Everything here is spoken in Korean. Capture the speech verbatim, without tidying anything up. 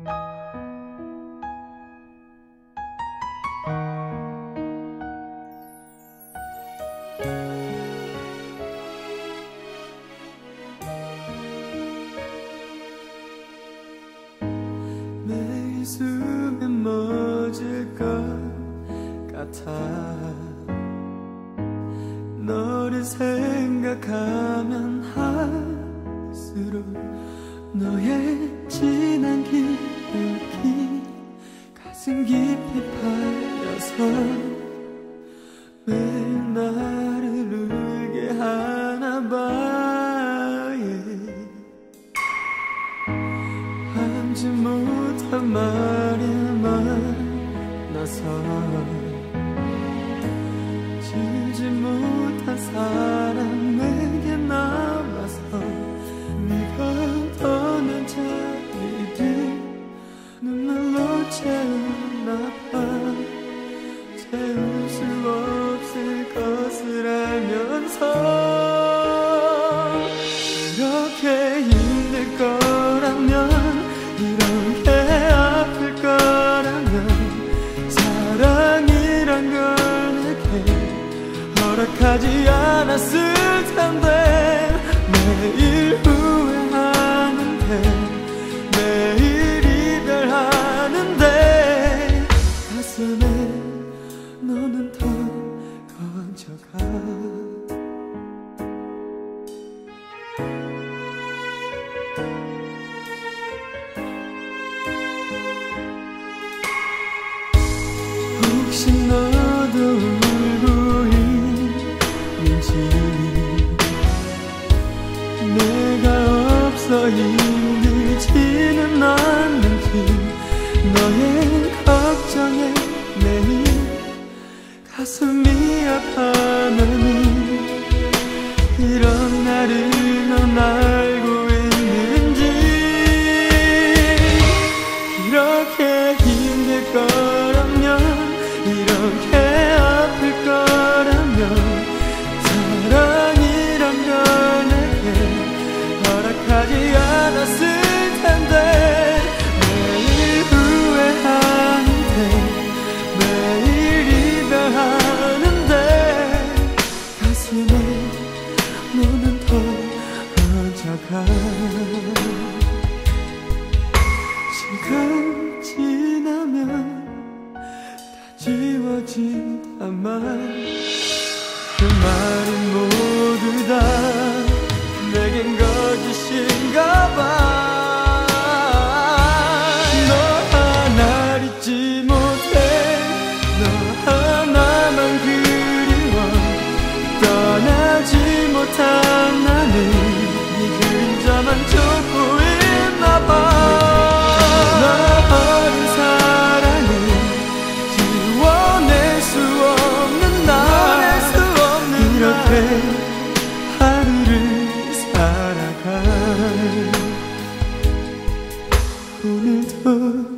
매일 숨이 멎을 것 같아. 너를 생각하면 할수록 너의 진한 기억이 가슴 깊이 파여서 매일 나를 울게 하나 봐. 함지 못한 말이 많아서 지우지 못한 사람에게 남아서 네가 떠난 자리들 눈물로 채우나 봐. 채울 수 없을 것을 알면서 이렇게 힘들 거라면, 이렇게 아플 거라면 사랑이란 걸 내게 허락하지 않았을 텐데. 매일 후회하는데, 매일 이별하는데 가슴에 너는 더 건져가. 혹시 너도 울고 있는지, 내가 없어 힘들지는 않는지, 너의 걱정에 매일 가슴이 아파하니 이런 나를 넌 알고 있는지. 이렇게 힘들 거라면, 이렇게 아플 거라면 사랑이란 걸 내게 허락하지 않았을 텐데. 매일 후회하는데, 매일 이별하는데 가슴에 너는 더 얹어가. 시간 지나면 지워진다만 그 말은 모두 다 내겐 거짓인가 봐. 너 하나를 잊지 못해, 너 하나만 그리워. 떠나지 못한 나는 네 그림자만 쫓고 있나 봐. 나 어린 사랑을 지워낼 수 없는 날, 이렇게 하루를 살아가. 오늘도